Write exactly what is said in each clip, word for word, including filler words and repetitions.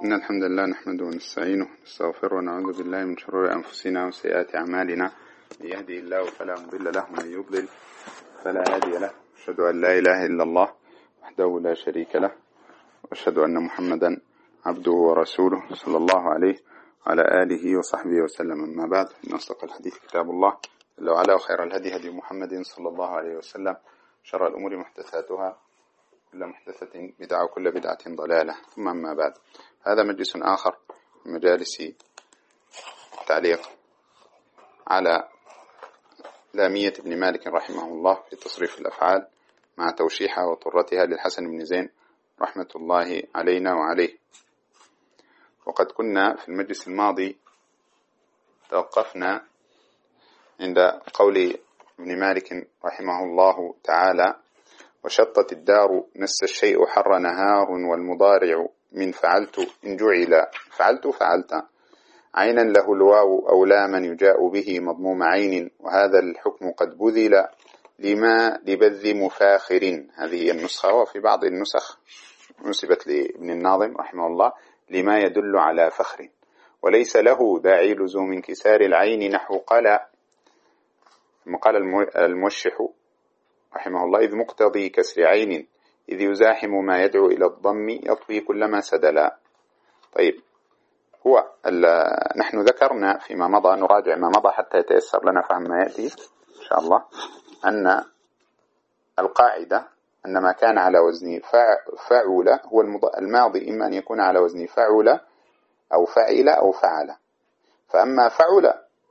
إن الحمد لله نحمده ونستعينه ونستغفره ونعوذ بالله من شرور أنفسنا وسيئات أعمالنا. من يهدي الله فلا مضل له ومن يضلل فلا هادي له. أشهد أن لا إله إلا الله وحده لا شريك له، وأشهد أن محمدا عبده ورسوله صلى الله عليه وعلى آله وصحبه وسلم. أما بعد، إن أصدق الحديث كتاب الله جل وعلا، وخير الهدي هدي محمد صلى الله عليه وسلم، شر الأمور محدثاتها، كل محدثة بدعة وكل بدعة ضلالة. ثم أما بعد، هذا مجلس آخر من مجالس التعليق على لامية ابن مالك رحمه الله في تصريف الأفعال مع توشيحها وطرتها للحسن بن زين رحمة الله علينا وعليه. وقد كنا في المجلس الماضي توقفنا عند قول ابن مالك رحمه الله تعالى: وشطت الدار نس الشيء حر نهار، والمضارع من فعلت إن جعل فعلت فعلت عينا له الواو أو لاما يجاء به مضموم عين، وهذا الحكم قد بذل لما لبذ مفاخر. هذه هي النسخة، وفي بعض النسخ نسبت لابن الناظم رحمه الله لما يدل على فخر، وليس له داعي لزوم انكسار العين نحو قال. ثم قال الموشح رحمه الله: إذ مقتضي كسر عين إذ يزاحم ما يدعو إلى الضم يطوي كلما سدلا. طيب، هو نحن ذكرنا فيما مضى، نراجع ما مضى حتى يتيسر لنا فهم ما يأتي إن شاء الله، أن القاعدة أن ما كان على وزن فعل هو الماضي إما أن يكون على وزن فعل أو فعل أو فعل. فأما فعل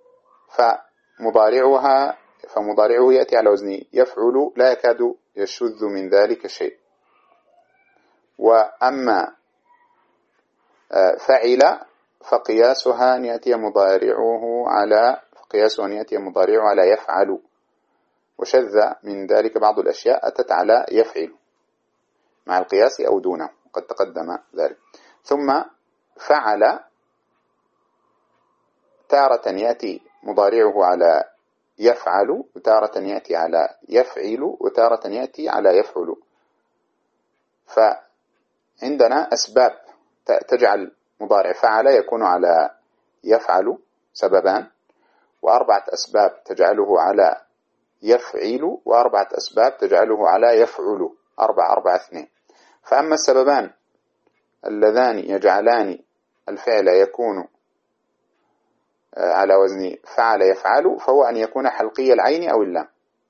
فمضارعها فمضارعه يأتي على وزن يفعل، لا يكاد يشذ من ذلك شيء. وأما فعل فقياسها أن يأتي مضارعه على فقياسه أن يأتي مضارعه على يفعل، وشذ من ذلك بعض الأشياء أتت على يفعل مع القياس أو دونه، قد تقدم ذلك. ثم فعل تارة يأتي مضارعه على يفعل، وتارة يأتي على يفعل، وتارة يأتي على يفعل. فعندنا أسباب تجعل مضارع فعل يكون على يفعل، سببان، وأربعة أسباب تجعله على يفعل، وأربعة أسباب تجعله على يفعل، أربعة أربعة اثنين. فأما السببان اللذان يجعلان الفعل يكون على وزن فعل يفعل، فهو أن يكون حلقي العين أو اللام.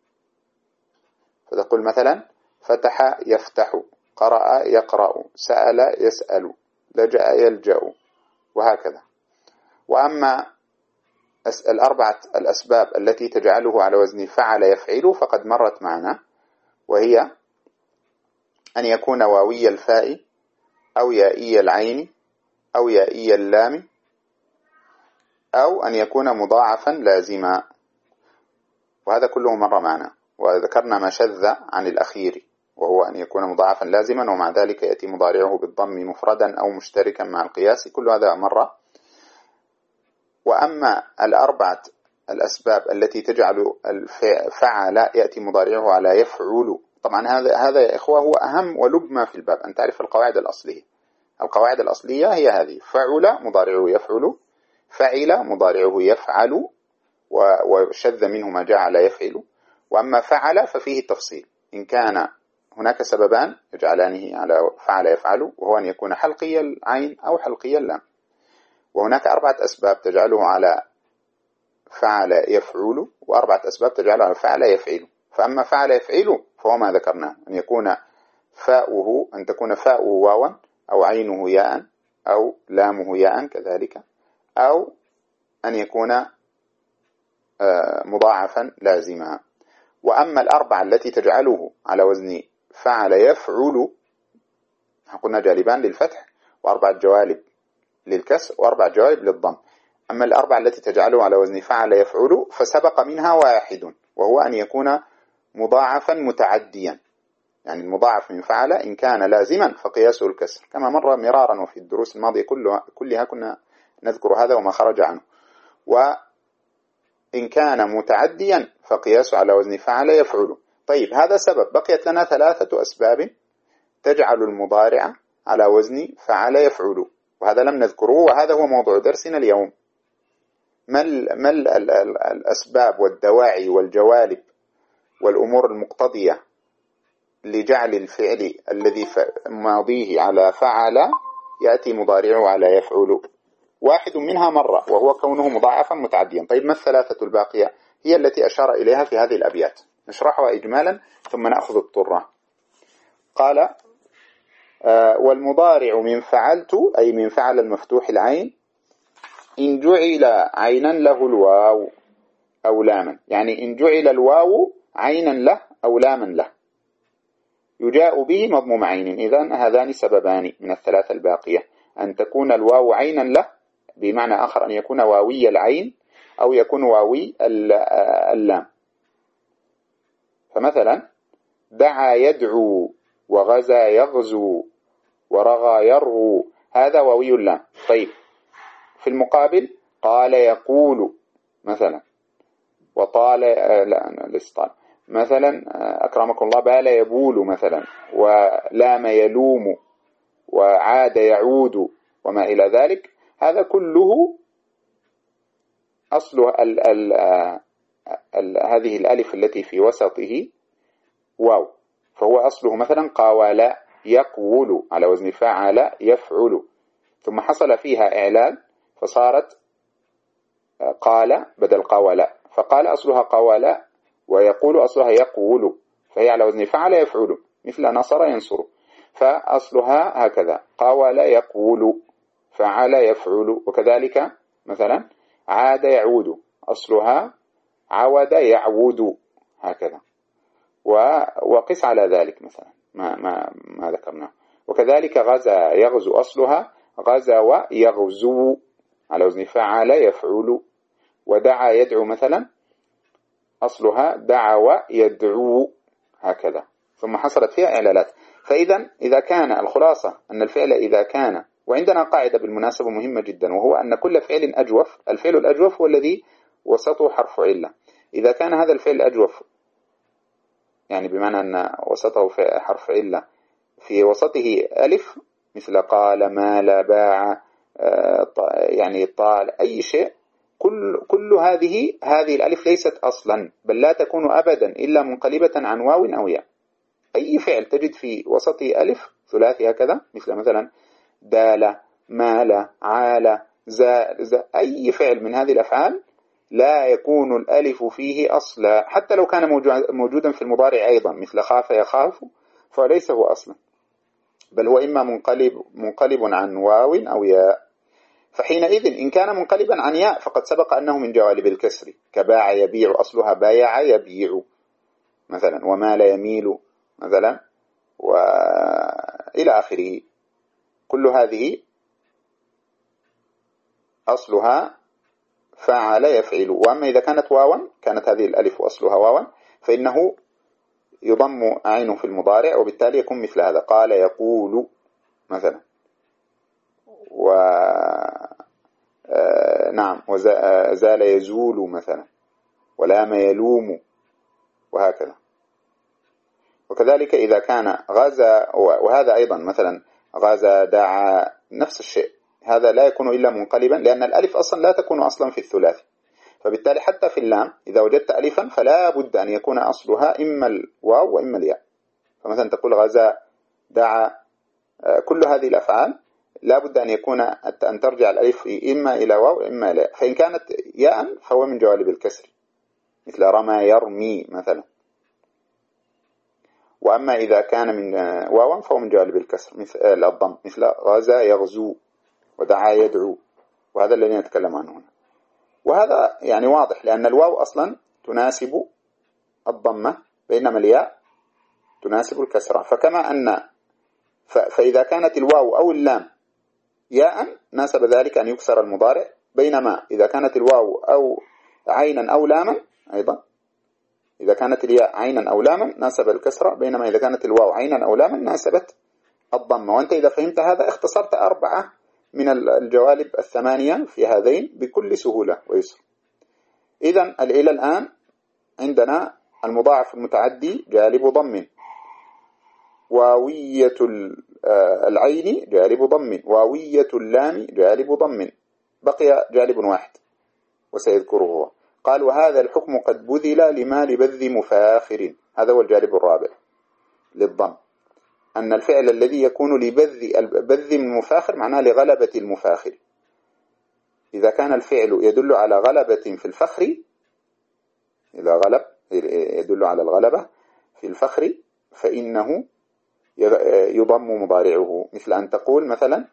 فتقول مثلا: فتح يفتح، قرأ يقرأ، سأل يسأل، لجأ يلجأ، وهكذا. وأما الأربعة الأسباب التي تجعله على وزن فعل يفعل فقد مرت معنا، وهي أن يكون واوي الفاء أو يائي العين أو يائي اللام، أو أن يكون مضاعفا لازما. وهذا كله مر معنا، وذكرنا ما شذ عن الأخير، وهو أن يكون مضاعفا لازما ومع ذلك يأتي مضارعه بالضم مفردا أو مشتركا مع القياس، كل هذا مر. وأما الأربعة الأسباب التي تجعل الفعل يأتي مضارعه على يفعل، طبعا هذا هذا يا إخوة هو أهم ولب ما في الباب، أن تعرف القواعد الأصلية. القواعد الأصلية هي هذه: فعل مضارعه يفعل، فعل مضارعه يفعل، وشذ منه ما جاء على يفعل. وأما فعل ففيه التفصيل، إن كان هناك سببان يجعلانه على فعل يفعل، وهو أن يكون حلقي العين أو حلقي اللام. وهناك أربعة أسباب تجعله على فعل يفعل، وأربعة أسباب تجعله على فعل يفعل. فأما فعل يفعل فهو ما ذكرناه، أن يكون فاؤه أن تكون فاؤه واوا، أو عينه ياء، أو لامه ياء كذلك، أو أن يكون مضاعفا لازما. وأما الأربعة التي تجعله على وزن فعل يفعل، قلنا جالبان للفتح، وأربعة جوالب للكسر، وأربعة جوالب للضم. أما الأربعة التي تجعله على وزن فعل يفعل فسبق منها واحد، وهو أن يكون مضاعفا متعديا. يعني المضاعف من فعل إن كان لازما فقياسه الكسر، كما مر مرارا وفي الدروس الماضية كلها, كلها كنا نذكر هذا وما خرج عنه. وإن كان متعديا فقياسه على وزن فعل يفعل. طيب، هذا سبب. بقيت لنا ثلاثة أسباب تجعل المضارع على وزن فعل يفعل، وهذا لم نذكره، وهذا هو موضوع درسنا اليوم. ما, ما الأسباب والدواعي والجوالب والأمور المقتضية لجعل الفعل الذي ماضيه على فعل يأتي مضارعه على يفعل؟ واحد منها مرة، وهو كونه مضاعفا متعديا. طيب ما الثلاثة الباقية؟ هي التي أشار إليها في هذه الأبيات، نشرحها إجمالا ثم نأخذ الطرة. قال آه والمضارع من فعلت، أي من فعل المفتوح العين، إن جعل عينا له الواو أو لاما، يعني إن جعل الواو عينا له أو لاما له يجاء به مضموم عين. إذن هذان سببان من الثلاثة الباقية، أن تكون الواو عينا له بمعنى آخر أن يكون واوي العين أو يكون واوي اللام. فمثلا دعا يدعو وغزا يغزو ورغى يرغو، هذا واوي اللام. طيب في المقابل قال يقول مثلا، وطال لا ليس طال مثلا أكرمكم الله بال يبول مثلا، ولام يلوم، وعاد يعود، وما إلى ذلك. هذا كله أصل ال ال ال هذه الألف التي في وسطه واو، فهو أصله مثلا قاول يقول على وزن فعل يفعل، ثم حصل فيها إعلال فصارت قال بدل قاول، فقال أصلها قاول، ويقول أصلها يقول، فهي على وزن فعل يفعل، مثل نصر ينصر، فأصلها هكذا قاول يقول فعل يفعل. وكذلك مثلا عاد يعود، أصلها عود يعود، هكذا. وقس على ذلك مثلا ما, ما, ما ذكرناه. وكذلك غزا يغزو، أصلها غزا يغزو على وزن فعل يفعل. ودعا يدعو مثلا، أصلها دعا يدعو، هكذا. ثم حصلت فيها إعلالات. فإذا إذا كان الخلاصة أن الفعل إذا كان، وعندنا قاعدة بالمناسبة مهمة جدا، وهو أن كل فعل أجوف، الفعل الأجوف هو الذي وسطه حرف علة. إذا كان هذا الفعل أجوف، يعني بمعنى أن وسطه في حرف علة، في وسطه ألف مثل قال مال باع يعني طال أي شيء، كل كل هذه هذه الألف ليست أصلا، بل لا تكون أبدا إلا منقلبة عن واو أو ياء. أي فعل تجد في وسطه ألف ثلاثي هكذا، مثل مثلا دال مال عال زا, زا أي فعل من هذه الأفعال لا يكون الألف فيه أصلا، حتى لو كان موجودا في المضارع أيضا، مثل خاف يخاف، فليس هو أصلا، بل هو إما منقلب منقلب عن واو أو ياء. فحينئذ إن كان منقلبا عن ياء فقد سبق أنه من جوالب الكسر، كباع يبيع، أصلها بايع يبيع مثلا، ومال يميل مثلا، وإلى آخره. كل هذه أصلها فعل يفعل. وأما إذا كانت واوا، كانت هذه الألف أصلها واوا، فإنه يضم عينه في المضارع، وبالتالي يكون مثل هذا قال يقول مثلا، و آه نعم وزال يزول مثلا، ولام يلوم، وهكذا. وكذلك إذا كان غزا، وهذا أيضا مثلا غزا دعا، نفس الشيء، هذا لا يكون إلا منقلبا، لأن الألف أصلا لا تكون أصلا في الثلاثي. فبالتالي حتى في اللام إذا وجدت ألفا فلا بد أن يكون أصلها إما الواو وإما الياء. فمثلا تقول غزا دعا، كل هذه الأفعال لا بد أن يكون أن ترجع الألف إما إلى واو إما إلى ياء. فإن كانت ياء فهو من جوالب الكسر، مثل رمى يرمي مثلا. وأما إذا كان من واو فهو من جوالب الكسر، مثل الضم، مثل غزا يغزو ودعا يدعو، وهذا الذي نتكلم عنه هنا. وهذا يعني واضح، لأن الواو أصلا تناسب الضمة، بينما الياء تناسب الكسرة. فكما أن فإذا كانت الواو أو اللام ياء ناسب ذلك أن يكسر المضارع، بينما إذا كانت الواو أو عينا أو لاما أيضا، إذا كانت الياء عينا أو لاما ناسب الكسرة، بينما إذا كانت الواو عينا أو لاما ناسبت الضمة. وأنت إذا فهمت هذا اختصرت أربعة من الجوالب الثمانية في هذين بكل سهولة ويسر. إذن إلى الآن عندنا المضاعف المتعدي جالب ضم، واوية العين جالب ضم، واوية اللام جالب ضم، بقي جالب واحد وسيذكره هو. قال وهذا الحكم قد بذل لما لبذ مفاخر، هذا هو الجالب الرابع للضم، أن الفعل الذي يكون لبذ بذ المفاخر معناه لغلبة المفاخر. إذا كان الفعل يدل على غلبة في الفخر، إذا غلب يدل على الغلبة في الفخر فإنه يضم مضارعه، مثل أن تقول مثلا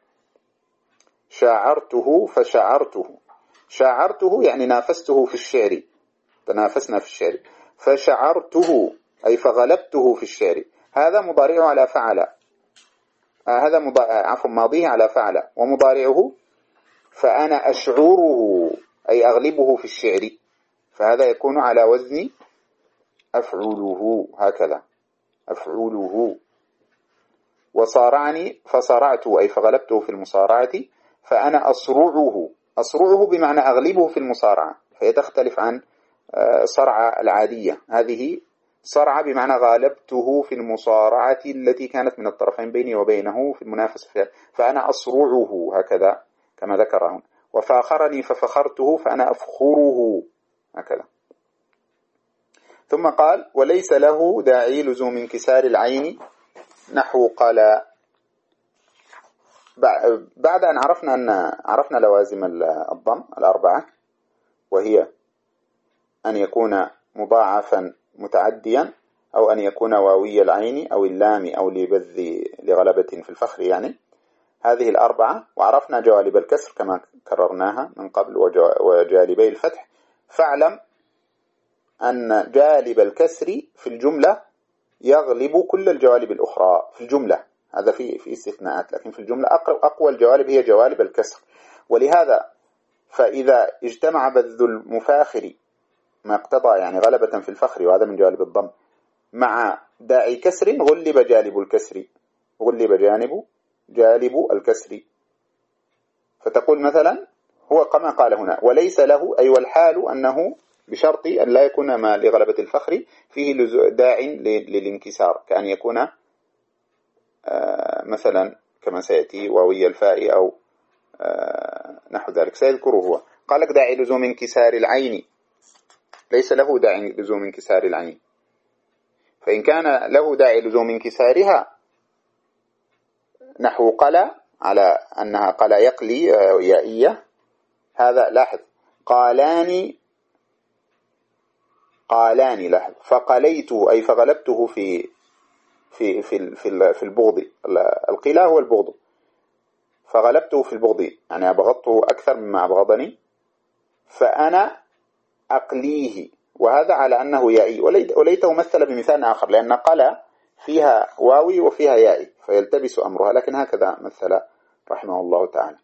شاعرته فشعرته، شاعرته يعني نافسته في الشعر، تنافسنا في الشعر، فشعرته أي فغلبته في الشعر، هذا مضارعه على فعل، آه هذا مضا... عفوا ماضيه على فعل، ومضارعه فأنا أشعره أي أغلبه في الشعر، فهذا يكون على وزن أفعله، هكذا أفعله. وصارعني فصارعته أي فغلبته في المصارعة، فأنا أصرعه، أصرعه بمعنى أغلبه في المصارعة، فهي تختلف عن صرعة العادية، هذه صرعة بمعنى غالبته في المصارعة التي كانت من الطرفين بيني وبينه في المنافسة فيها، فأنا أصرعه هكذا كما ذكر هنا. وفاخرني ففخرته فأنا أفخره هكذا. ثم قال وليس له داعي لزوم انكسار العين نحو قال. بعد أن عرفنا أن عرفنا لوازم الضم الأربعة، وهي أن يكون مضاعفا متعديا، أو أن يكون واوي العين أو اللام أو لبذ لغلبة في الفخر، يعني هذه الأربعة. وعرفنا جوالب الكسر كما كررناها من قبل وجالبي الفتح. فاعلم أن جالب الكسر في الجملة يغلب كل الجوالب الأخرى في الجملة، هذا في في استثناءات، لكن في الجملة أقوى الجوالب هي جوالب الكسر. ولهذا فإذا اجتمع بذ المفاخر ما اقتضى يعني غلبة في الفخر، وهذا من جوالب الضم، مع داعي كسر غلب جالب الكسر، غلب جانب جالب الكسر. فتقول مثلا هو كما قال هنا وليس له، أي والحال أنه بشرط أن لا يكون ما لغلبة الفخر فيه داع للانكسار، كأن يكون مثلا كما سيأتي واوي الفاء أو نحو ذلك سيذكره هو. قال لك داعي لزوم انكسار العين، ليس له داعي لزوم انكسار العين، فإن كان له داعي لزوم انكسارها نحو قلا، على أنها قلا يقلي يائية، هذا لاحظ قالاني قالاني لاحظ فقليته أي فغلبته في في في في في البغض، القلاء هو البغض، فغلبته في البغض يعني أبغضته أكثر مما أبغضني، فأنا أقليه، وهذا على أنه يائي. وليته مثل بمثال آخر، لأن قلا فيها واوي وفيها يائي فيلتبس أمرها، لكن هكذا مثل رحمه الله تعالى.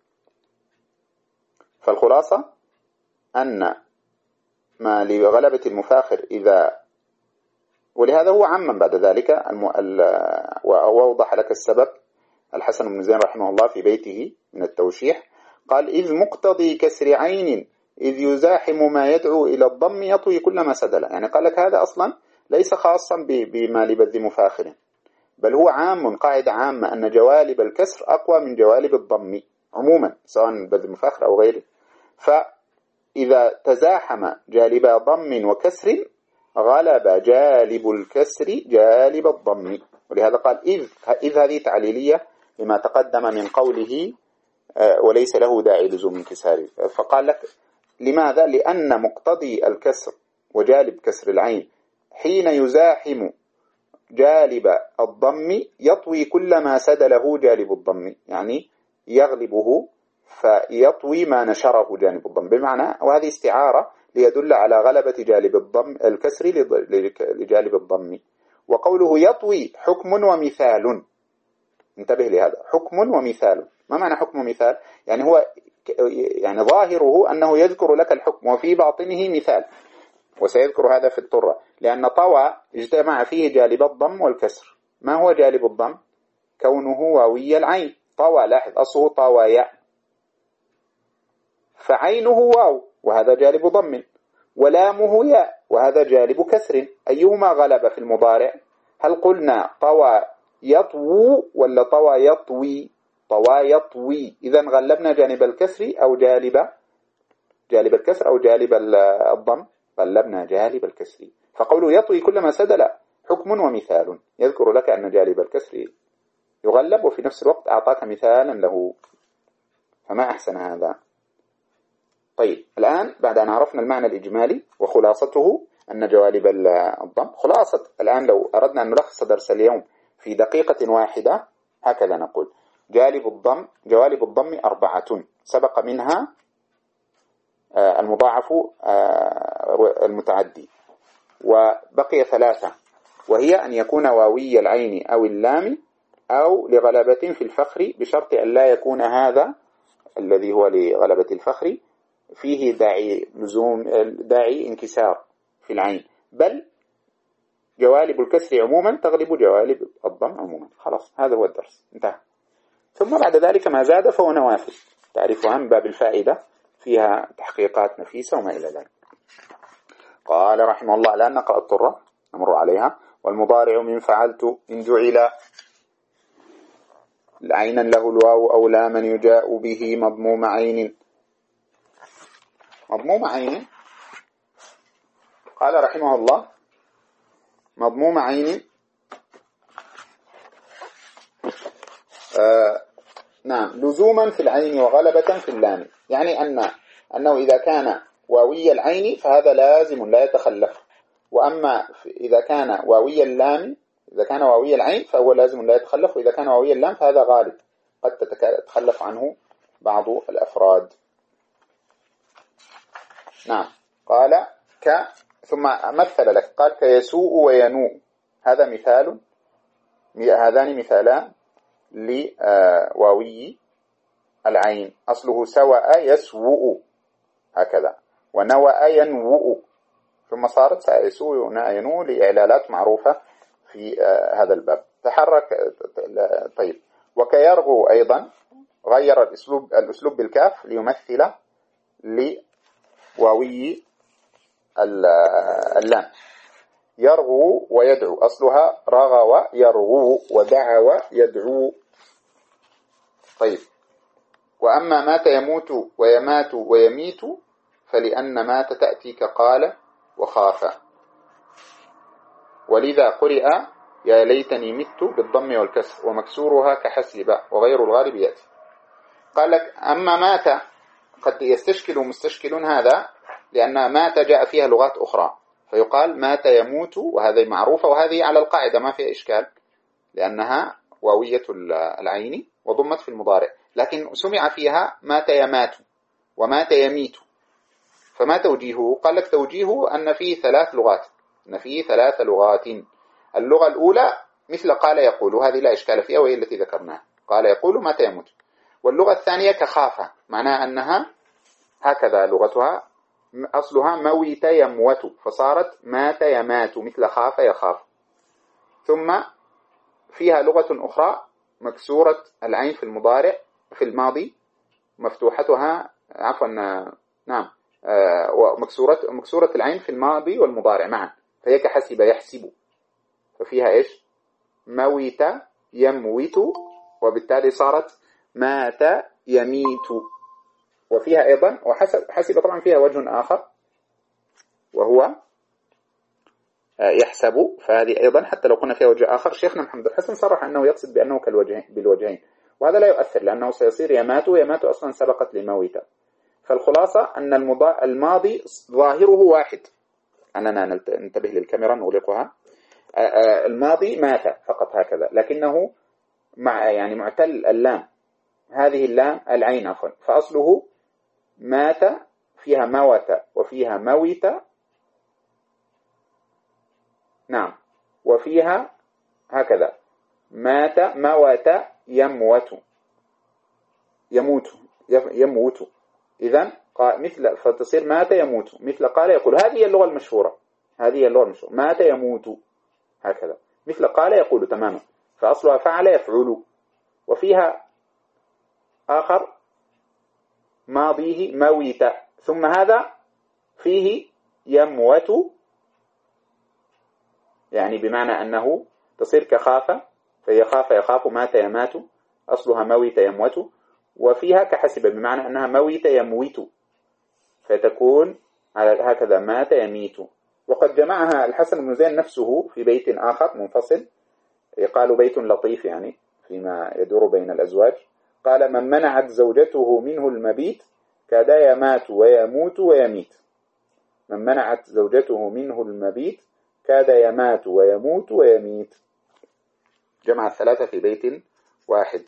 فالخلاصة أن ما لغلبة المفاخر إذا، ولهذا هو عمم بعد ذلك الم... ال... وأوضح لك السبب الحسن بن زين رحمه الله في بيته من التوشيح، قال إذ مقتضي كسر عين إذ يزاحم ما يدعو إلى الضم يطوي كل ما سدل، يعني قال لك هذا أصلا ليس خاصا ب... بما لبذ مفاخر، بل هو عام، قاعدة عامة أن جوالب الكسر أقوى من جوالب الضم عموما سواء بذ مفاخر أو غيره. فإذا تزاحم جالب ضم وكسر غلب جالب الكسر جالب الضم، ولهذا قال إذ إذ هذه تعليلية لما تقدم من قوله وليس له داعي لزوم انكساره. فقال لك لماذا؟ لأن مقتضي الكسر وجالب كسر العين حين يزاحم جالب الضم يطوي كل ما سد له جالب الضم، يعني يغلبه فيطوي ما نشره جانب الضم، بمعنى وهذه استعارة ليدل على غلبة جالب الضم الكسر لجالب الضم. وقوله يطوي حكم ومثال، انتبه لهذا، حكم ومثال. ما معنى حكم ومثال؟ يعني هو يعني ظاهره أنه يذكر لك الحكم وفي باطنه مثال، وسيذكر هذا في الطرة، لأن طوى اجتمع فيه جالب الضم والكسر. ما هو جالب الضم؟ كونه واوي العين، طوى لاحظ أصله طوى، فعينه واو وهذا جالب ضم، ولامه ياء وهذا جالب كسر، أيهما غلب في المضارع؟ هل قلنا طوى يطوو ولا طوى يطوي؟ طوى يطوي. إذا غلبنا جانب الكسر أو جالب جالب الكسر أو جالب الضم؟ غلبنا جالب الكسر. فقوله يطوي كلما سدل حكم ومثال يذكر لك أن جالب الكسر يغلب، وفي نفس الوقت أعطاك مثالا له، فما أحسن هذا. طيب الآن بعد أن عرفنا المعنى الإجمالي وخلاصته أن جوالب الضم، خلاصة الآن لو أردنا أن نلخص درس اليوم في دقيقة واحدة هكذا نقول: جالب الضم جوالب الضم أربعة، سبق منها المضاعف المتعدي، وبقي ثلاثة، وهي أن يكون واوي العين أو اللام أو لغلبة في الفخر، بشرط أن لا يكون هذا الذي هو لغلبة الفخر فيه داعي لزوم داعي انكسار في العين، بل جوالب الكسر عموما تغلب جوالب الضم عموما. خلاص هذا هو الدرس انتهى. ثم بعد ذلك ما زاد فهو نوافل تعرفها من باب الفائدة، فيها تحقيقات نفيسة وما إلى ذلك. قال رحمه الله: الآن نقرأ الطرة نمر عليها. والمضارع من فعلت إن جعل عينا له الواو أو لاما يجاء به مضموم عين. مضموم عين قال رحمه الله: مضموم عين آه نعم لزوما في العين وغلبة في اللام، يعني أن أنه إذا كان واوي العين فهذا لازم لا يتخلف، وأما إذا كان واوي اللام إذا كان واوي العين فهو لازم لا يتخلف، وإذا كان واوي اللام فهذا غالب قد تتخلف عنه بعض الأفراد. نعم. قال ك ثم مثل لك قال: كيسوء وينوء. هذا مثال هذان مثالان لواوي العين، أصله سوأ يسوء هكذا، ونوأ ينوء، ثم صارت سيسوء ينوء لإعلالات معروفة في هذا الباب. تحرك. طيب. وكيرغو أيضا غير الأسلوب الأسلوب بالكاف ليمثل لواوي اللام. يرغو ويدعو، أصلها رغو يرغو ودعو يدعو. طيب. وأما مات يموت ويمات ويميت فلأن مات تأتي كقال وخاف، ولذا قرئ يا ليتني مت بالضم والكسر، ومكسورها كحسب وغير الغالب يأتي. قال لك: أما مات قد يستشكل مستشكل هذا، لأن مات جاء فيها لغات أخرى، فيقال مات يموت، وهذه معروفة وهذه على القاعدة ما فيها إشكال، لأنها واوية العين وضمت في المضارع، لكن سمع فيها مات يمات ومات يميت، فما توجيهه؟ قال لك: توجيهه أن فيه ثلاث لغات أن فيه ثلاث لغات. اللغة الأولى مثل قال يقول، وهذه لا إشكال فيها وهي التي ذكرناها، قال يقول مات يموت. واللغة الثانية كخافة، معناها أنها هكذا لغتها أصلها موت يموت، فصارت مات يمات مثل خاف يخاف. ثم فيها لغة أخرى مكسورة العين في المضارع في الماضي، مفتوحتها عفوا نعم ومكسورة مكسورة العين في الماضي والمضارع معا، فهي كحسب يحسب، ففيها إيش؟ موت يموت، وبالتالي صارت مات يميت. وفيها أيضا وحسب حسب طبعا فيها وجه آخر وهو يحسب، فهذه أيضا حتى لو قلنا فيها وجه آخر شيخنا محمد الحسن صرح أنه يقصد بأنه كالوجهين بالوجهين، وهذا لا يؤثر لأنه سيصير يمات، ويمات أصلا سبقت لموت. فالخلاصة أن الماضي ظاهره واحد، أننا ننتبه للكاميرا نغلقها. الماضي مات فقط هكذا، لكنه مع يعني معتل اللام، هذه اللام العين عفوا، فأصله مات فيها موت وفيها موت نعم، وفيها هكذا مات موت يموت يموت يموت إذن مثل فتصير مات يموت مثل قال يقول. هذه هي اللغة المشهورة هذه هي اللغة المشهورة مات يموت هكذا، مثل قال يقول تماما، فأصلها فعل يفعل. وفيها آخر ماضيه موت، ثم هذا فيه يموت، يعني بمعنى أنه تصير كخافة فيخاف يخاف، مات يمات، أصلها موت يموت، وفيها كحسب بمعنى أنها موت يموت، فتكون هكذا مات يميت. وقد جمعها الحسن بن زين نفسه في بيت آخر منفصل، يقال بيت لطيف يعني فيما يدور بين الأزواج، قال: من منعت زوجته منه المبيت كاد يمات ويموت ويميت. من منعت زوجته منه المبيت كاد يمات ويموت ويميت. جمع الثلاثة في بيت واحد.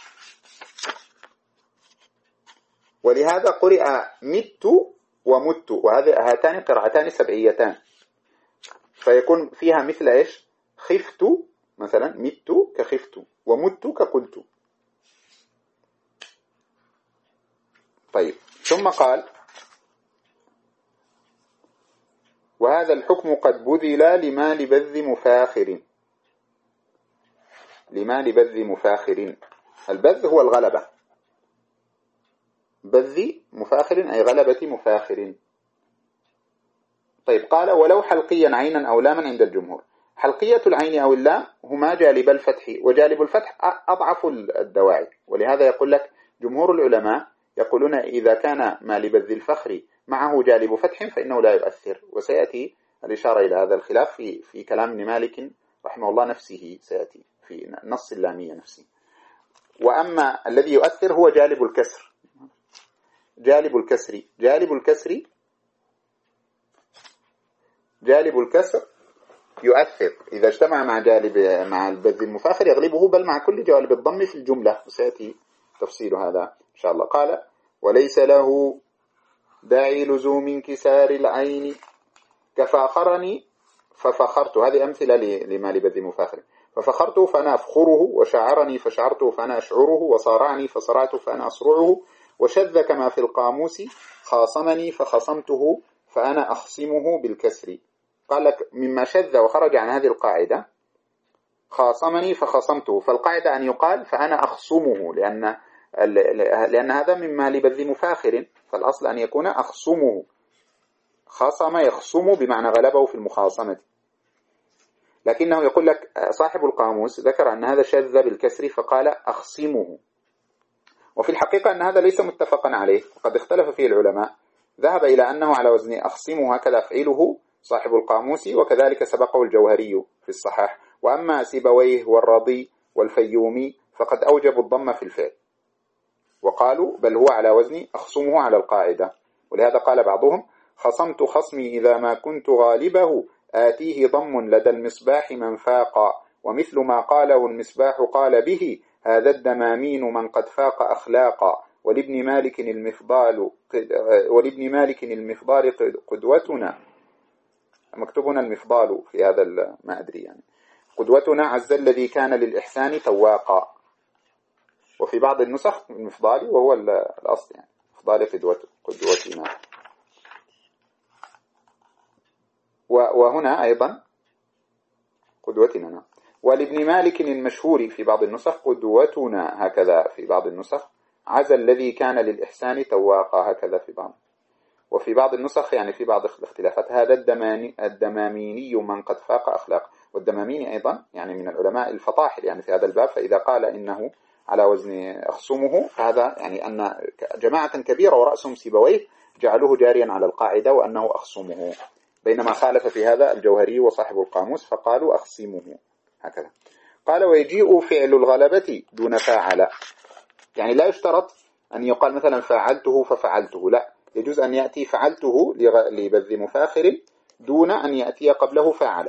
ولهذا قرئ مت ومت، وهذه هاتان قراءتان سبعيتان، فيكون فيها مثل إيش؟ خفت مثلا، مت كخفت، ومت كقلت. طيب، ثم قال: وهذا الحكم قد بذل لما لبذ مفاخر. لما لبذ مفاخر، البذ هو الغلبة، بذ مفاخر أي غلبة مفاخر. طيب، قال: ولو حلقيا عينا أو لاما عند الجمهور. حلقية العين أو اللام هما جالب الفتح، وجالب الفتح أضعف الدواعي، ولهذا يقول لك جمهور العلماء يقولون إذا كان ما لبذ الفخر معه جالب فتح فإنه لا يؤثر، وسيأتي الإشارة إلى هذا الخلاف في في كلام ابن مالك رحمه الله نفسه، سيأتي في نص اللامية نفسه. وأما الذي يؤثر هو جالب الكسر. جالب الكسر جالب الكسر جالب الكسر يؤثر إذا اجتمع مع جالب مع البذ المفاخر يغلبه، بل مع كل جوالب الضم في الجملة، وسيأتي تفصيل هذا إن شاء الله. قال: وليس له داعي لزوم انكسار العين كفاخرني ففخرت. هذه أمثلة لما لبذ مفاخر. ففخرت فأنا أفخره، وشعرني فشعرته فأنا أشعره، وصارعني فصرعت فأنا أصرعه، وشذ كما في القاموس خاصمني فخصمته فأنا أخصمه بالكسر. قال لك مما شذ وخرج عن هذه القاعدة خاصمني فخصمته، فالقاعدة أن يقال فأنا أخصمه، لأن لأن هذا مما لبذ مفاخر، فالأصل أن يكون أخصمه. خصم يخصم بمعنى غلبه في المخاصمة، لكنه يقول لك صاحب القاموس ذكر أن هذا شذ بالكسر فقال أخصمه، وفي الحقيقة أن هذا ليس متفقا عليه، وقد اختلف فيه العلماء. ذهب إلى أنه على وزن أخصمه هكذا فعله صاحب القاموس، وكذلك سبقه الجوهري في الصحاح. وأما سيبويه والرضي والفيومي فقد أوجبوا الضم في الفعل، وقالوا بل هو على وزن أخصمه على القاعدة. ولهذا قال بعضهم: خصمت خصمي إذا ما كنت غالبه آتيه ضم لدى المصباح من فاق، ومثل ما قاله المصباح قال به هذا الدمامين من قد فاق أخلاقا. ولابن مالك المفضال ولابن مالك المفضال قدوتنا، مكتوبنا المفضال في هذا ما أدري يعني، قدوتنا عز الذي كان للإحسان تواقا. وفي بعض النسخ المفضال وهو الأصل يعني مفضال قدوتنا. وهنا أيضا قدوتنا. ولابن مالك المشهور في بعض النسخ قدوتنا هكذا في بعض النسخ، عز الذي كان للإحسان تواقا هكذا في بعض. وفي بعض النسخ يعني في بعض الاختلافات هذا الدماميني من قد فاق أخلاق. والدماميني أيضا يعني من العلماء الفطاحل يعني في هذا الباب، فإذا قال إنه على وزن أخصمه فهذا يعني أن جماعة كبيرة ورأسهم سيبويه جعلوه جاريا على القاعدة وأنه أخصمه، بينما خالف في هذا الجوهري وصاحب القاموس فقالوا أخصمه هكذا. قال: ويجيء فعل الغلبة دون فاعل، يعني لا يشترط أن يقال مثلا فعلته ففعلته، لا، يجوز أن يأتي فعلته لبذ مفاخر دون أن يأتي قبله فاعل.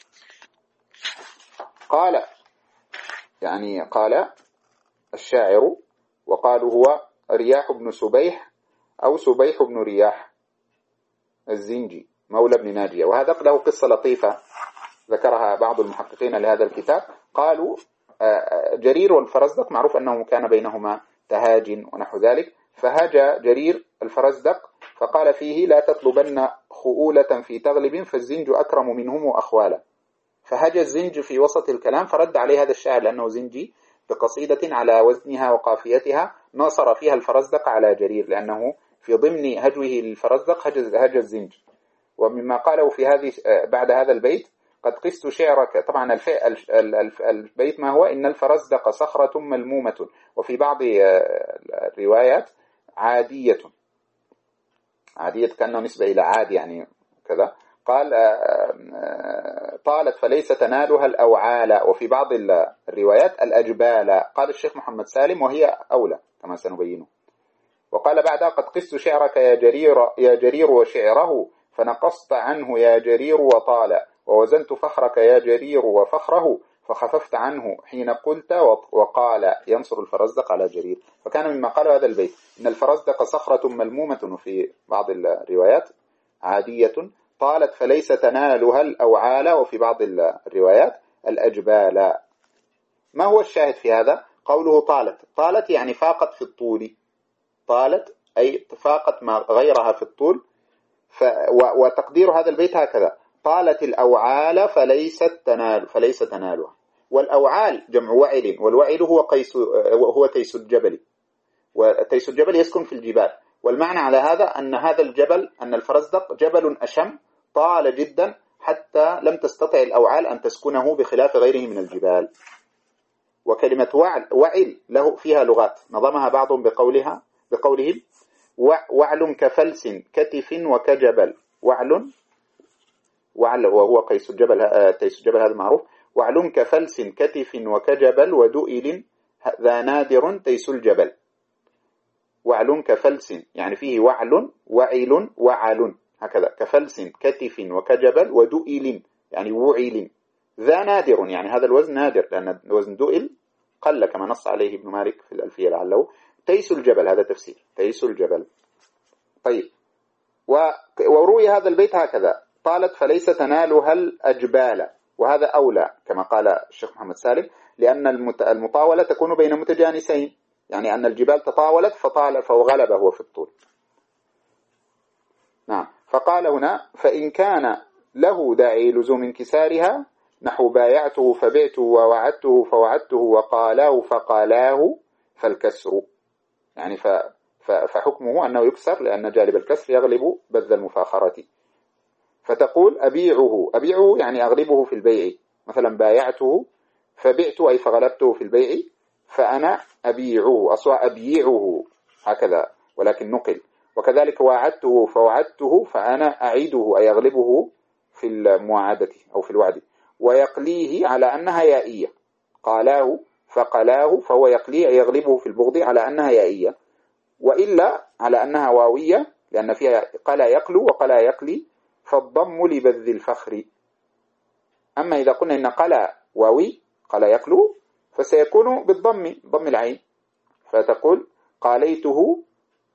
قال يعني قال الشاعر وقالوا هو رياح بن سبيح أو سبيح بن رياح الزنجي مولى بن ناجية، وهذا له قصة لطيفة ذكرها بعض المحققين لهذا الكتاب. قالوا جرير والفرزدق معروف أنه كان بينهما تهاج ونحو ذلك، فهاج جرير الفرزدق فقال فيه: لا تطلبن خؤولة في تغلب فالزنج أكرم منهم أخوالا. فهاج الزنج في وسط الكلام، فرد عليه هذا الشاعر لأنه زنجي بقصيدة على وزنها وقافيتها ناصر فيها الفرزدق على جرير، لأنه في ضمن هجوه الفرزدق هج الزنج. ومما قاله في هذه بعد هذا البيت: قد قست شعرك. طبعا البيت ما هو؟ إن الفرزدق صخرة ملمومة، وفي بعض الروايات عادية، عادية كأنه نسبة إلى عاد يعني كذا. قال طالت فليس تنالها الأوعال، وفي بعض الروايات الأجبال. قال الشيخ محمد سالم وهي أولى كما سنبينه. وقال بعدها قد قست شعرك يا جرير يا جرير وشعره، فنقصت عنه يا جرير وطال، ووزنت فخرك يا جرير وفخره، فخففت عنه حين قلت وقال. ينصر الفرزدق على جرير. فكان مما قال هذا البيت إن الفرزدق صخرة ملمومة، وفي بعض الروايات عادية، طالت فليس تنالها الأوعال، وفي بعض الروايات الأجبال. ما هو الشاهد في هذا؟ قوله طالت، طالت يعني فاقت في الطول، طالت أي فاقت ما غيرها في الطول. ف وتقدير هذا البيت هكذا: طالت الأوعال فليست تنال فليس تنالها. والأوعال جمع وعل، والوعل هو قيس هو تيس الجبل، وتيس الجبل يسكن في الجبال. والمعنى على هذا أن هذا الجبل، أن الفرزدق جبل أشم طال جدا حتى لم تستطع الأوعال أن تسكنه بخلاف غيره من الجبال. وكلمة وعل, وعل له فيها لغات نظمها بعضهم بقولها بقولهم وعل كفلس كتف وكجبل. وعل وعل وهو قيس الجبل، تيس الجبل هذا معروف. وعل كفلس كتف وكجبل ودؤل ذا نادر تيس الجبل. وعل كفلس يعني فيه وعل وعل وعل هكذا، كفلس كتف وكجبل ودؤل يعني وعل. ذا نادر يعني هذا الوزن نادر، لأن وزن دؤل قل كما نص عليه ابن مالك في الألفية لعله. تيس الجبل هذا تفسير، تيس الجبل. طيب، وروي هذا البيت هكذا: طالت فليس تنالها الأجبال. وهذا أولى كما قال الشيخ محمد سالم، لأن المطاولة تكون بين متجانسين، يعني أن الجبال تطاولت فطال فغلب هو في الطول. نعم. فقال هنا: فإن كان له داعي لزوم انكسارها نحو بايعته فبعته ووعدته فوعدته وقالاه فقالاه فالكسر، يعني ف فحكمه أنه يكسر، لأن جالب الكسر يغلب بذل المفاخرة. فتقول أبيعه، أبيعه يعني أغلبه في البيع. مثلا بايعته فبعت أي فغلبته في البيع، فأنا أبيعه، أصلا أبيعه هكذا ولكن نقل. وكذلك وعدته فوعدته فأنا أعيده أي أغلبه في المواعدة أو في الوعد. ويقليه على أنها يائية، قالاه فقلاه فهو يقليه أي يغلبه في البغض على أنها يائية، وإلا على أنها واوية، لأن فيها قلا يقلو وقلا يقلي، فالضم لبذ الفخر. أما إذا قلنا إن قلا واوي قلا يقلو فسيكون بالضم، ضم العين، فتقول قاليته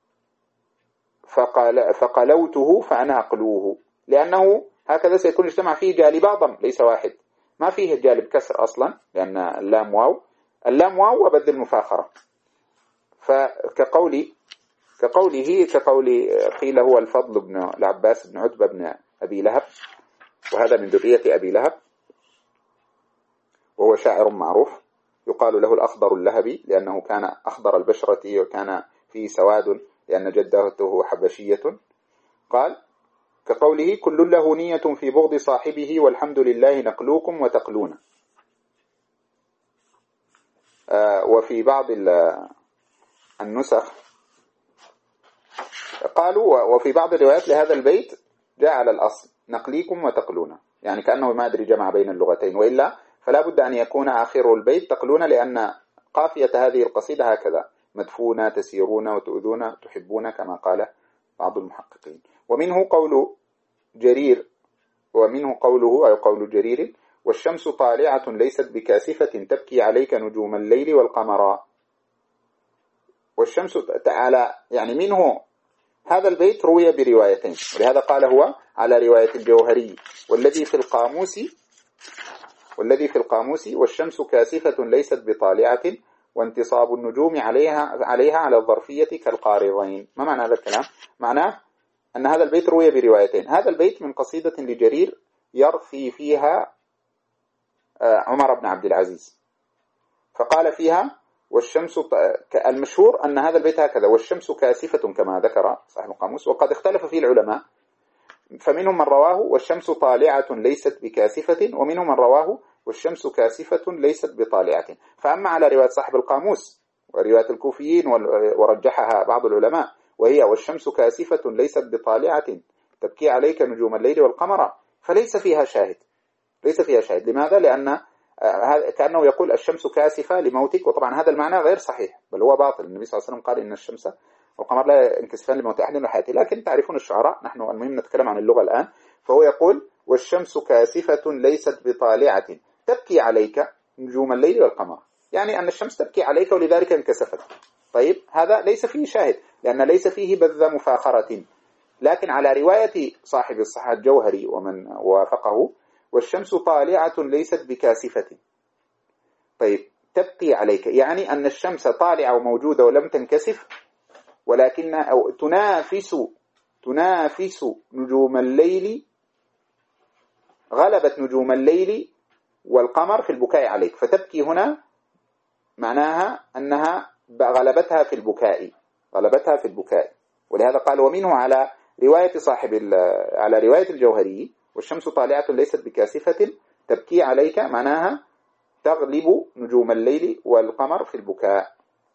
فقال فقلوته فأنا أقلوه، لأنه هكذا سيكون اجتمع فيه جالبا ضم ليس واحد، ما فيه جالب كسر أصلا لأن اللام واو، اللام واو وبذل المفاخرة. فكقولي كقوله كقول قيل هو الفضل بن العباس بن عتبة بن أبي لهب، وهذا من ذرية أبي لهب، وهو شاعر معروف يقال له الأخضر اللهبي، لأنه كان أخضر البشرة وكان فيه سواد لأن جدته حبشية. قال كقوله كل له نية في بغض صاحبه والحمد لله نقلوكم وتقلون. آه وفي بعض النسخ قالوا، وفي بعض الروايات لهذا البيت جاء على الأصل نقليكم وتقلون، يعني كأنه ما أدري جمع بين اللغتين، وإلا فلا بد أن يكون آخر البيت تقلون، لأن قافية هذه القصيدة هكذا: مدفون تسيرون وتؤذون تحبون كما قال بعض المحققين. ومنه قول جرير ومنه قوله أو قول جرير: والشمس طالعة ليست بكاسفة تبكي عليك نجوم الليل والقمر. والشمس تعالى يعني منه هذا البيت روي بروايتين، ولهذا قال هو على رواية الجوهري والذي في القاموس والذي في القاموس والشمس كاسفة ليست بطالعة وانتصاب النجوم عليها عليها على الظرفية كالقارضين. ما معنى هذا الكلام؟ معناه أن هذا البيت روي بروايتين. هذا البيت من قصيدة لجرير يرثي فيها عمر بن عبد العزيز، فقال فيها والشمس، المشهور أن هذا البيت هكذا: والشمس كاسفة كما ذكر صاحب القاموس، وقد اختلف فيه العلماء فمنهم من رواه والشمس طالعة ليست بكاسفة، ومنهم من رواه والشمس كاسفة ليست بطالعة. فأما على رواية صاحب القاموس ورواية الكوفيين ورجحها بعض العلماء، وهي والشمس كاسفة ليست بطالعة تبكي عليك نجوم الليل والقمر، فليس فيها شاهد، ليس فيها شاهد. لماذا؟ لأن كأنه يقول الشمس كاسفة لموتك، وطبعا هذا المعنى غير صحيح بل هو باطل. النبي صلى الله عليه وسلم قال إن الشمس والقمر لا ينكسفان لموت أحد وحياته، لكن تعرفون الشعراء، نحن المهم نتكلم عن اللغة الآن. فهو يقول والشمس كاسفة ليست بطالعة تبكي عليك نجوم الليل والقمر، يعني أن الشمس تبكي عليك ولذلك انكسفت. طيب هذا ليس فيه شاهد لأن ليس فيه بذ مفاخرة. لكن على رواية صاحب الصحة الجوهري ومن وافقه والشمس طالعة ليست بكاسفة، طيب تبقي عليك يعني أن الشمس طالعة وموجودة ولم تنكسف، ولكن أو تنافس تنافس نجوم الليل، غلبت نجوم الليل والقمر في البكاء عليك، فتبكي هنا معناها أنها غلبتها في البكاء، غلبتها في البكاء. ولهذا قال ومنه على رواية صاحب على رواية الجوهري والشمس طالعة ليست بكاسفة تبكي عليك، معناها تغلب نجوم الليل والقمر في البكاء.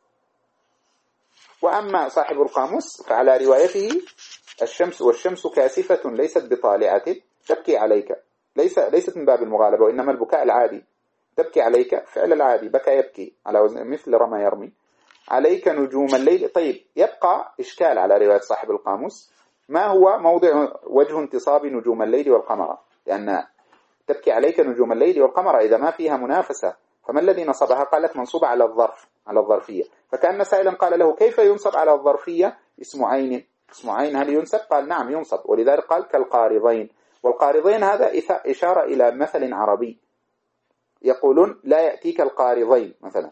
وأما صاحب القاموس فعلى روايته الشمس والشمس كاسفة ليست بطالعة تبكي عليك، ليس ليست من باب المغالبة، وإنما البكاء العادي. تبكي عليك فعل العادي، بكى يبكي على وزن مثل رمى يرمي عليك نجوم الليل. طيب يبقى إشكال على رواية صاحب القاموس، ما هو موضع وجه انتصاب نجوم الليل والقمر؟ لأن تبكي عليك نجوم الليل والقمر إذا ما فيها منافسة فما الذي نصبها؟ قالت منصوبة على الظرف، على الظرفية. فكأن سائلا قال له كيف ينصب على الظرفية اسم عين؟ اسم عين هل ينصب؟ قال نعم ينصب، ولذلك قال كالقارضين. والقارضين هذا إشارة إلى مثل عربي، يقولون لا يأتيك القارضين مثلا،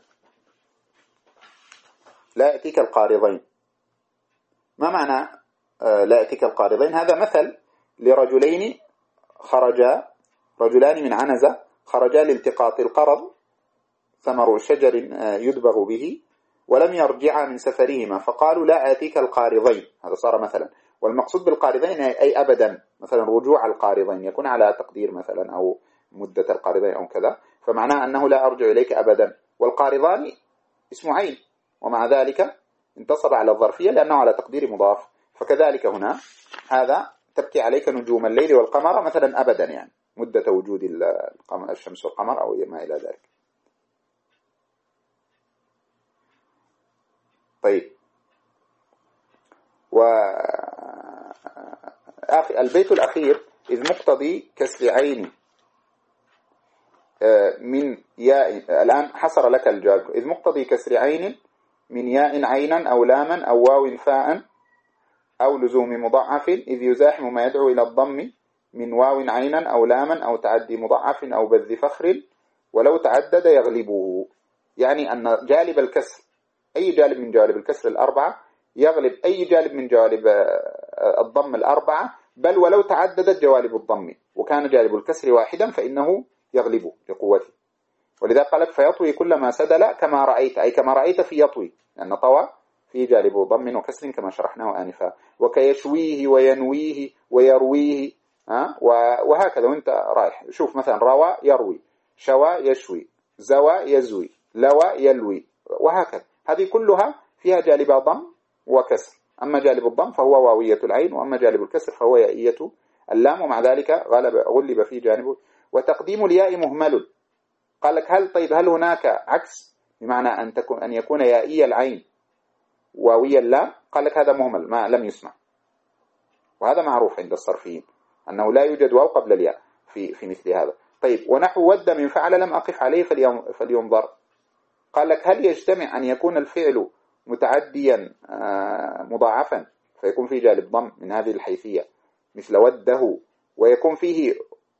لا يأتيك القارضين. ما معنى آه لا يأتيك القارضين؟ هذا مثل لرجلين خرجا، رجلان من عنزة خرجا لالتقاط القرض ثمر شجر يدبغ به ولم يرجعا من سفرهما، فقالوا لا آتيك القارضين، هذا صار مثلا. والمقصود بالقارضين أي أبدا، مثلا رجوع القارضين يكون على تقدير مثلا أو مدة القارضين أو كذا، فمعناه أنه لا أرجع إليك أبدا. والقارضان اسم عين، ومع ذلك انتصب على الظرفية لأنه على تقدير مضاف. فكذلك هنا هذا تبكي عليك نجوم الليل والقمر مثلا أبدا، يعني مدة وجود الشمس والقمر أو ما إلى ذلك. طيب والبيت الأخير إذ مقتضي كسر عين من ياء، الآن حصر لك الجواب، إذ مقتضي كسر عين من ياء عينا أو لاما أو واو فاء أو لزوم مضاعف، إذ يزاحم ما يدعو إلى الضم من واو عينا أو لاما أو تعدي مضاعف أو بذ فخر ولو تعدد يغلبه. يعني أن جالب الكسر، أي جالب من جوالب الكسر الأربعة يغلب أي جالب من جوالب الضم الأربعة، بل ولو تعددت جوالب الضم وكان جالب الكسر واحدا فإنه يغلبه لقوته. ولذا قالت فيطوي كل ما سدل كما رأيت، أي كما رأيت في يطوي، لأن طوى في جالب ضم وكسر كما شرحناه آنفا. وكيشويه وينويه ويرويه، ها وهكذا. وانت رايح شوف مثلا روى يروي، شوى يشوي، زوى يزوي، لوى يلوي، وهكذا. هذه كلها فيها جالب ضم وكسر، أما جالب الضم فهو واوية العين، وأما جالب الكسر فهو يائية اللام، ومع ذلك غلب غلب في جانبه. وتقديم الياء مهمل، قال لك هل طيب هل هناك عكس بمعنى أن تكون أن يكون يائي العين واوي اللام؟ قال لك هذا مهمل ما لم يسمع، وهذا معروف عند الصرفيين أنه لا يوجد واو قبل الياء في في مثل هذا. طيب ونحو ود من فعل لم أقف عليه فلينظر، قال لك هل يجتمع أن يكون الفعل متعديا مضاعفا فيكون فيه جالب ضم من هذه الحيثية مثل وده، ويكون فيه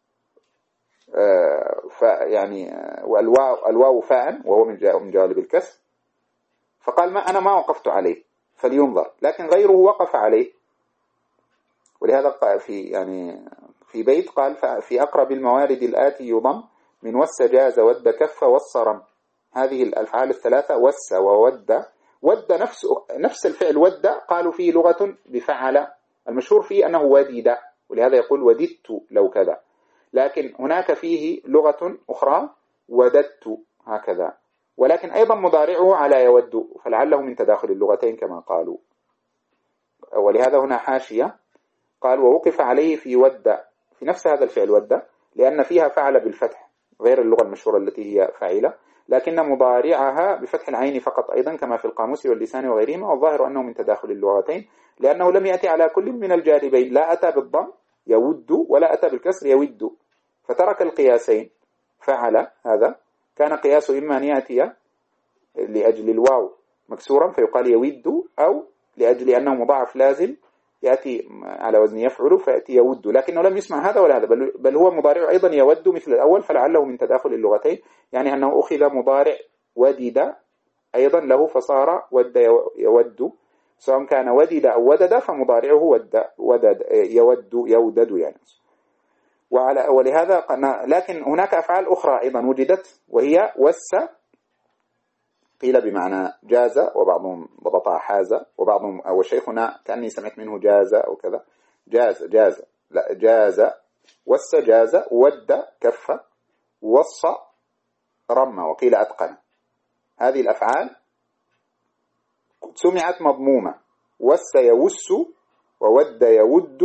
يعني والواو الواو فاء وهو من جوالب الكسر؟ فقال ما أنا ما وقفت عليه فلينظر، لكن غيره وقف عليه. ولهذا في يعني في بيت قال في أقرب الموارد الآتي يضم من وس جاز ود كف والصرم. هذه الأفعال الثلاثة وس وود، ود نفس نفس الفعل ود قالوا فيه لغة بفعل، المشهور فيه أنه وديد، ولهذا يقول وددت لو كذا. لكن هناك فيه لغة أخرى وددت هكذا، ولكن أيضا مضارعه على يود، فلعله من تداخل اللغتين كما قالوا. ولهذا هنا حاشية قال ووقف عليه في ود، في نفس هذا الفعل ود، لأن فيها فعل بالفتح غير اللغة المشهورة التي هي فاعلة، لكن مضارعها بفتح العين فقط أيضا كما في القاموس واللسان وغيرهما. والظاهر أنه من تداخل اللغتين، لأنه لم يأتي على كل من الجانبين، لا أتى بالضم يود ولا أتى بالكسر يود، فترك القياسين. فعل هذا كان قياسه إما أن يأتي لأجل الواو مكسورا فيقال يود، أو لأجل أنه مضاعف لازم يأتي على وزن يفعل فيأتي يود، لكنه لم يسمع هذا ولا هذا، بل, بل هو مضارع أيضا يود مثل الأول، فلعله من تداخل اللغتين، يعني أنه أخذ مضارع ودد أيضا له فصار ود يود، سواء كان ودد أو ودد فمضارعه ود ودد يود يودد يعني. وعلى ولهذا لكن هناك أفعال أخرى أيضا وجدت، وهي وس، قيل بمعنى جاز، وبعضهم ضبطها حاز، وبعضهم أو شيخنا كأني سمعت منه جاز أو كذا، جاز جاز لا جاز، وس جاز، ود كف، وص رم، وقيل أتقن. هذه الأفعال سمعت مضمومة، وس يوس، وود يود،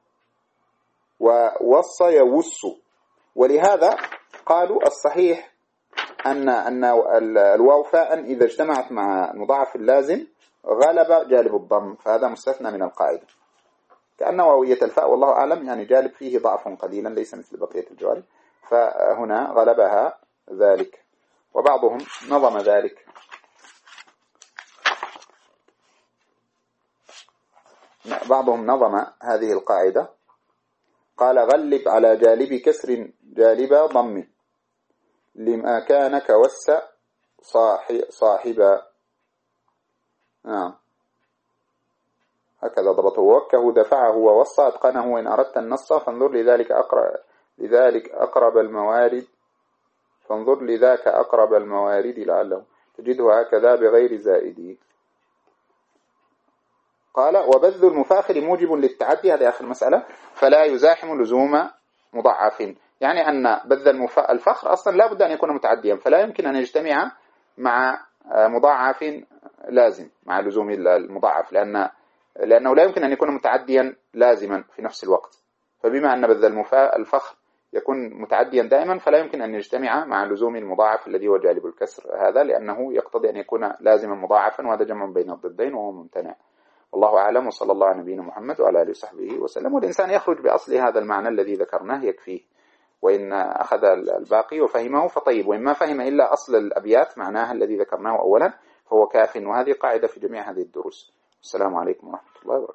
ووص يوس. ولهذا قالوا الصحيح أن أن الواو فاء إذا اجتمعت مع المضاعف اللازم غلب جالب الضم، فهذا مستثنى من القاعدة، كأن واوية الفاء والله أعلم يعني جالب فيه ضعف قليلا ليس مثل بقية الجوارب، فهنا غلبها ذلك. وبعضهم نظم ذلك، بعضهم نظم هذه القاعدة قال غلب على جالب كسر جالب ضم لما كان كوس صاحبا. نعم هكذا ضبطه. ووكه دفعه ووصى أتقنه، وإن أردت النص فانظر لذلك أقرب لذلك أقرب الموارد فانظر لذاك أقرب الموارد لعله تجده هكذا بغير زائد. قال وبذل المفاخر موجب للتعدي، هذه آخر مسألة، فلا يزاحم لزوم مضاعف، يعني أن بذل الفخر أصلا لا بد أن يكون متعديا، فلا يمكن أن يجتمع مع مضاعف لازم مع لزوم المضاعف، لأن لأنه لا يمكن أن يكون متعديا لازما في نفس الوقت، فبما أن بذل الفخر يكون متعديا دائما فلا يمكن أن يجتمع مع لزوم المضاعف الذي هو جالب الكسر هذا، لأنه يقتضي أن يكون لازما مضاعفا، وهذا جمع بين الضدين وهو ممتنع. والله أعلم، وصلى الله على نبينا محمد وعلى آله وصحبه وسلم. والإنسان يخرج بأصل هذا المعنى الذي ذكرناه يكفيه، وإن أخذ الباقي وفهمه فطيب، وإن ما فهم إلا أصل الأبيات معناها الذي ذكرناه أولا فهو كاف. وهذه قاعدة في جميع هذه الدروس. السلام عليكم ورحمة الله وبركاته.